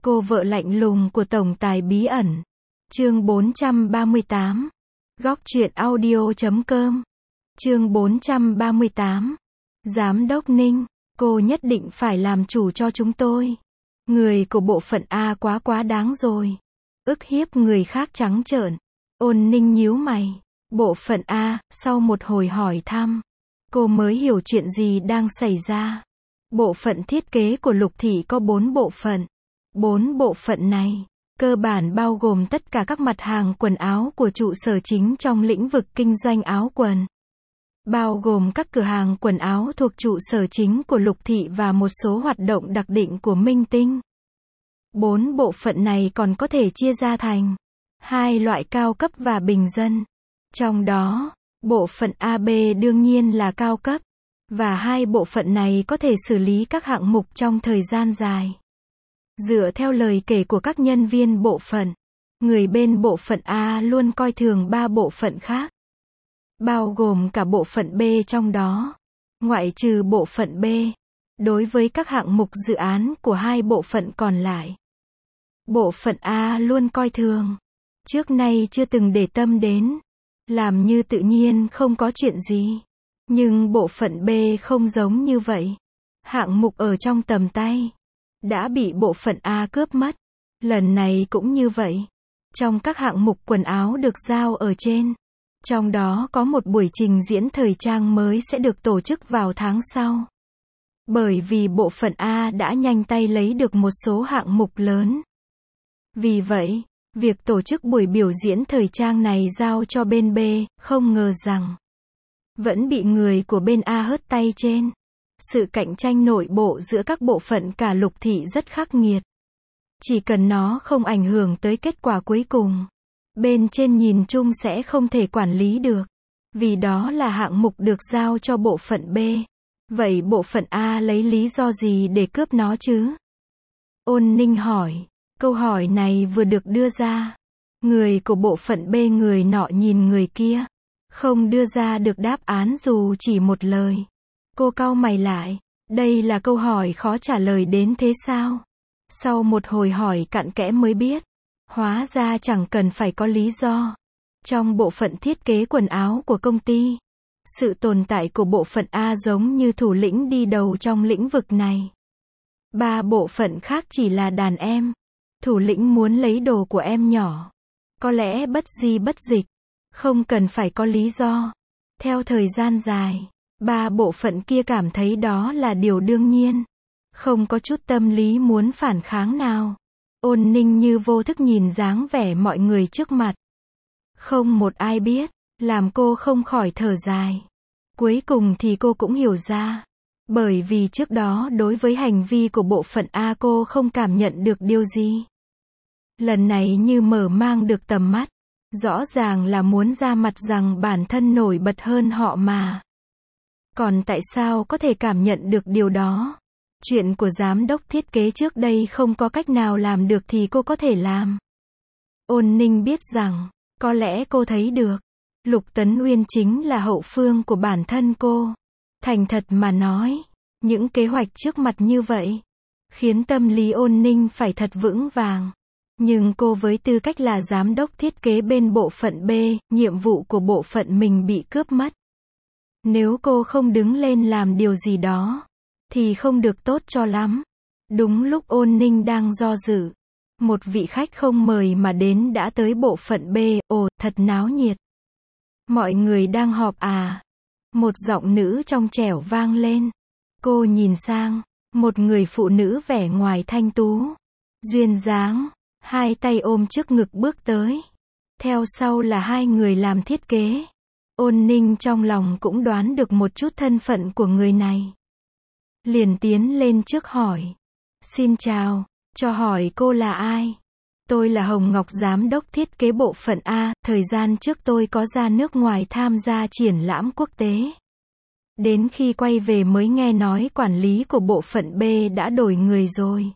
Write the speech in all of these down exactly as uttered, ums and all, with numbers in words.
Cô vợ lạnh lùng của tổng tài bí ẩn. Chương bốn trăm ba mươi tám. Góc truyện audio chấm com. Chương bốn trăm ba mươi tám. Giám đốc Ninh, cô nhất định phải làm chủ cho chúng tôi. Người của bộ phận A quá quá đáng rồi. Ức hiếp người khác trắng trợn. Ôn Ninh nhíu mày. Bộ phận A, sau một hồi hỏi thăm, cô mới hiểu chuyện gì đang xảy ra. Bộ phận thiết kế của Lục Thị có bốn bộ phận. Bốn bộ phận này, cơ bản bao gồm tất cả các mặt hàng quần áo của trụ sở chính trong lĩnh vực kinh doanh áo quần. Bao gồm các cửa hàng quần áo thuộc trụ sở chính của Lục Thị và một số hoạt động đặc định của Minh Tinh. Bốn bộ phận này còn có thể chia ra thành hai loại cao cấp và bình dân. Trong đó, bộ phận A B đương nhiên là cao cấp, và hai bộ phận này có thể xử lý các hạng mục trong thời gian dài. Dựa theo lời kể của các nhân viên bộ phận, người bên bộ phận A luôn coi thường ba bộ phận khác, bao gồm cả bộ phận B trong đó, ngoại trừ bộ phận B. Đối với các hạng mục dự án của hai bộ phận còn lại, bộ phận A luôn coi thường, trước nay chưa từng để tâm đến, làm như tự nhiên không có chuyện gì. Nhưng bộ phận B không giống như vậy. Hạng mục ở trong tầm tay đã bị bộ phận A cướp mất. Lần này cũng như vậy. Trong các hạng mục quần áo được giao ở trên, trong đó có một buổi trình diễn thời trang mới sẽ được tổ chức vào tháng sau. Bởi vì bộ phận A đã nhanh tay lấy được một số hạng mục lớn. Vì vậy, việc tổ chức buổi biểu diễn thời trang này giao cho bên B, không ngờ rằng vẫn bị người của bên A hớt tay trên. Sự cạnh tranh nội bộ giữa các bộ phận cả Lục Thị rất khắc nghiệt. Chỉ cần nó không ảnh hưởng tới kết quả cuối cùng, bên trên nhìn chung sẽ không thể quản lý được. Vì đó là hạng mục được giao cho bộ phận B. Vậy bộ phận A lấy lý do gì để cướp nó chứ? Ôn Ninh hỏi. Câu hỏi này vừa được đưa ra, người của bộ phận B người nọ nhìn người kia, không đưa ra được đáp án dù chỉ một lời. Cô cau mày lại, đây là câu hỏi khó trả lời đến thế sao? Sau một hồi hỏi cặn kẽ mới biết, hóa ra chẳng cần phải có lý do. Trong bộ phận thiết kế quần áo của công ty, sự tồn tại của bộ phận A giống như thủ lĩnh đi đầu trong lĩnh vực này. Ba bộ phận khác chỉ là đàn em. Thủ lĩnh muốn lấy đồ của em nhỏ, có lẽ bất di bất dịch, không cần phải có lý do. Theo thời gian dài, ba bộ phận kia cảm thấy đó là điều đương nhiên, không có chút tâm lý muốn phản kháng nào. Ôn Ninh như vô thức nhìn dáng vẻ mọi người trước mặt, không một ai biết, làm cô không khỏi thở dài. Cuối cùng thì cô cũng hiểu ra, bởi vì trước đó đối với hành vi của bộ phận A cô không cảm nhận được điều gì. Lần này như mở mang được tầm mắt, rõ ràng là muốn ra mặt rằng bản thân nổi bật hơn họ mà. Còn tại sao có thể cảm nhận được điều đó? Chuyện của giám đốc thiết kế trước đây không có cách nào làm được thì cô có thể làm. Ôn Ninh biết rằng, có lẽ cô thấy được, Lục Tấn Uyên chính là hậu phương của bản thân cô. Thành thật mà nói, những kế hoạch trước mặt như vậy, khiến tâm lý Ôn Ninh phải thật vững vàng. Nhưng cô với tư cách là giám đốc thiết kế bên bộ phận B, nhiệm vụ của bộ phận mình bị cướp mất. Nếu cô không đứng lên làm điều gì đó, thì không được tốt cho lắm. Đúng lúc Ôn Ninh đang do dự, một vị khách không mời mà đến đã tới bộ phận B, ồ, thật náo nhiệt. Mọi người đang họp à? Một giọng nữ trong trẻo vang lên. Cô nhìn sang, một người phụ nữ vẻ ngoài thanh tú, duyên dáng, hai tay ôm trước ngực bước tới. Theo sau là hai người làm thiết kế. Ôn Ninh trong lòng cũng đoán được một chút thân phận của người này. Liền tiến lên trước hỏi. Xin chào, cho hỏi cô là ai? Tôi là Hồng Ngọc giám đốc thiết kế bộ phận A, thời gian trước tôi có ra nước ngoài tham gia triển lãm quốc tế. Đến khi quay về mới nghe nói quản lý của bộ phận B đã đổi người rồi.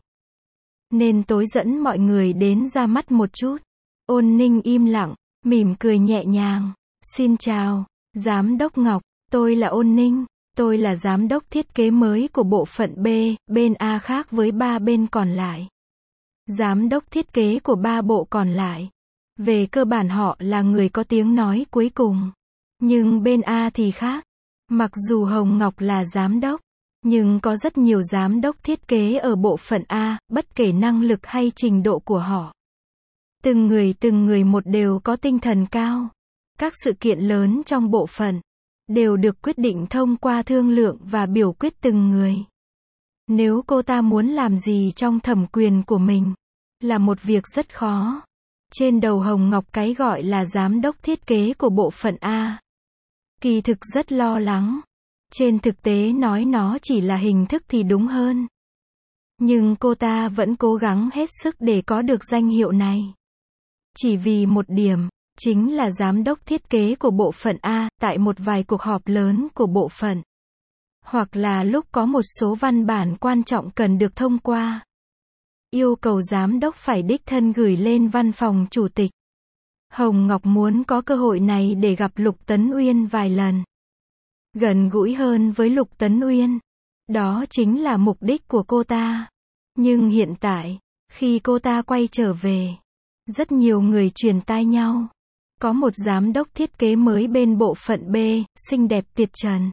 Nên tối dẫn mọi người đến ra mắt một chút. Ôn Ninh im lặng, mỉm cười nhẹ nhàng. Xin chào, giám đốc Ngọc, tôi là Ôn Ninh, tôi là giám đốc thiết kế mới của bộ phận B, bên A khác với ba bên còn lại. giám đốc thiết kế của ba bộ còn lại. Về cơ bản họ là người có tiếng nói cuối cùng. Nhưng bên A thì khác. Mặc dù Hồng Ngọc là giám đốc, nhưng có rất nhiều giám đốc thiết kế ở bộ phận A, bất kể năng lực hay trình độ của họ. Từng người từng người một đều có tinh thần cao. Các sự kiện lớn trong bộ phận đều được quyết định thông qua thương lượng và biểu quyết từng người. Nếu cô ta muốn làm gì trong thẩm quyền của mình, là một việc rất khó. Trên đầu Hồng Ngọc cái gọi là giám đốc thiết kế của bộ phận A. Kỳ thực rất lo lắng. Trên thực tế nói nó chỉ là hình thức thì đúng hơn. Nhưng cô ta vẫn cố gắng hết sức để có được danh hiệu này. Chỉ vì một điểm, chính là giám đốc thiết kế của bộ phận A, tại một vài cuộc họp lớn của bộ phận. Hoặc là lúc có một số văn bản quan trọng cần được thông qua. Yêu cầu giám đốc phải đích thân gửi lên văn phòng chủ tịch. Hồng Ngọc muốn có cơ hội này để gặp Lục Tấn Uyên vài lần. Gần gũi hơn với Lục Tấn Uyên. Đó chính là mục đích của cô ta. Nhưng hiện tại, khi cô ta quay trở về, rất nhiều người truyền tai nhau. Có một giám đốc thiết kế mới bên bộ phận B, xinh đẹp tuyệt trần.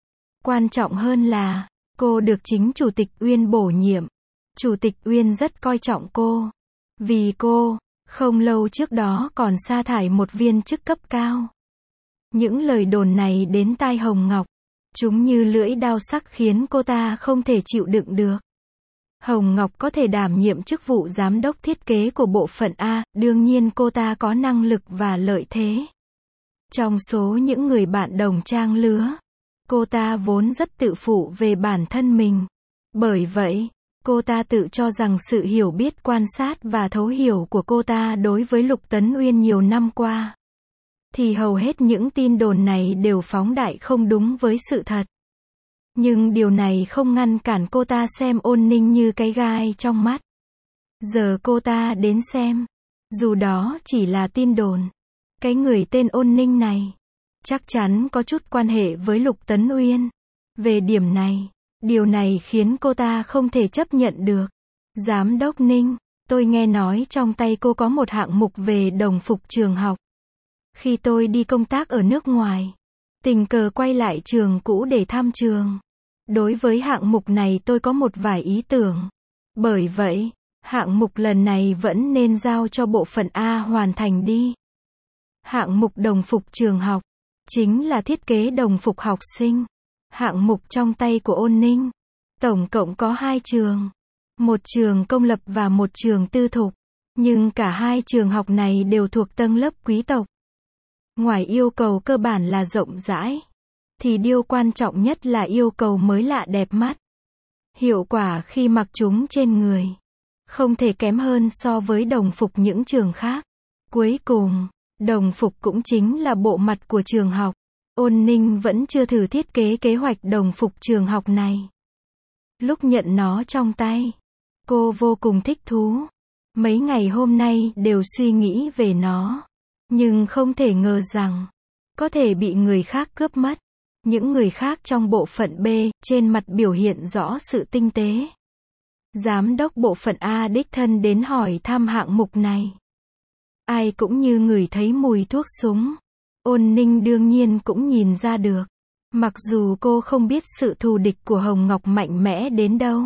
Quan trọng hơn là, cô được chính Chủ tịch Uyên bổ nhiệm. Chủ tịch Uyên rất coi trọng cô. Vì cô, không lâu trước đó còn sa thải một viên chức cấp cao. Những lời đồn này đến tai Hồng Ngọc. Chúng như lưỡi dao sắc khiến cô ta không thể chịu đựng được. Hồng Ngọc có thể đảm nhiệm chức vụ giám đốc thiết kế của bộ phận A, đương nhiên cô ta có năng lực và lợi thế. Trong số những người bạn đồng trang lứa, cô ta vốn rất tự phụ về bản thân mình. Bởi vậy, cô ta tự cho rằng sự hiểu biết, quan sát và thấu hiểu của cô ta đối với Lục Tấn Uyên nhiều năm qua, thì hầu hết những tin đồn này đều phóng đại không đúng với sự thật. Nhưng điều này không ngăn cản cô ta xem Ôn Ninh như cái gai trong mắt. Giờ cô ta đến xem, dù đó chỉ là tin đồn, cái người tên Ôn Ninh này chắc chắn có chút quan hệ với Lục Tấn Uyên. Về điểm này, điều này khiến cô ta không thể chấp nhận được. Giám đốc Ninh, tôi nghe nói trong tay cô có một hạng mục về đồng phục trường học. Khi tôi đi công tác ở nước ngoài, tình cờ quay lại trường cũ để thăm trường. Đối với hạng mục này tôi có một vài ý tưởng. Bởi vậy, hạng mục lần này vẫn nên giao cho bộ phận A hoàn thành đi. Hạng mục đồng phục trường học, chính là thiết kế đồng phục học sinh. Hạng mục trong tay của Ôn Ninh, tổng cộng có hai trường. Một trường công lập và một trường tư thục. Nhưng cả hai trường học này đều thuộc tầng lớp quý tộc. Ngoài yêu cầu cơ bản là rộng rãi, thì điều quan trọng nhất là yêu cầu mới lạ đẹp mắt. Hiệu quả khi mặc chúng trên người, không thể kém hơn so với đồng phục những trường khác. Cuối cùng, đồng phục cũng chính là bộ mặt của trường học. Ôn Ninh vẫn chưa thử thiết kế kế hoạch đồng phục trường học này. Lúc nhận nó trong tay, cô vô cùng thích thú. Mấy ngày hôm nay đều suy nghĩ về nó. Nhưng không thể ngờ rằng, có thể bị người khác cướp mất. Những người khác trong bộ phận B, trên mặt biểu hiện rõ sự tinh tế. Giám đốc bộ phận A đích thân đến hỏi thăm hạng mục này. Ai cũng như ngửi thấy mùi thuốc súng. Ôn Ninh đương nhiên cũng nhìn ra được. Mặc dù cô không biết sự thù địch của Hồng Ngọc mạnh mẽ đến đâu.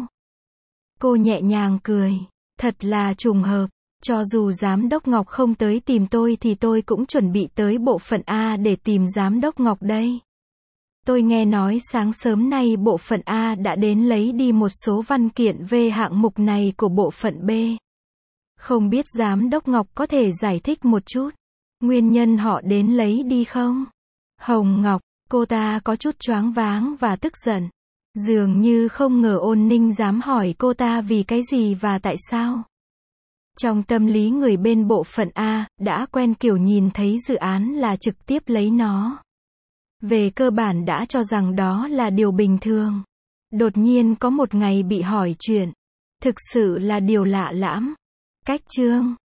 Cô nhẹ nhàng cười. Thật là trùng hợp. Cho dù giám đốc Ngọc không tới tìm tôi thì tôi cũng chuẩn bị tới bộ phận A để tìm giám đốc Ngọc đây. Tôi nghe nói sáng sớm nay bộ phận A đã đến lấy đi một số văn kiện về hạng mục này của bộ phận B. Không biết giám đốc Ngọc có thể giải thích một chút nguyên nhân họ đến lấy đi không? Hồng Ngọc, cô ta có chút choáng váng và tức giận. Dường như không ngờ Ôn Ninh dám hỏi cô ta vì cái gì và tại sao. Trong tâm lý người bên bộ phận A, đã quen kiểu nhìn thấy dự án là trực tiếp lấy nó. Về cơ bản đã cho rằng đó là điều bình thường. Đột nhiên có một ngày bị hỏi chuyện. Thực sự là điều lạ lẫm. Cách chương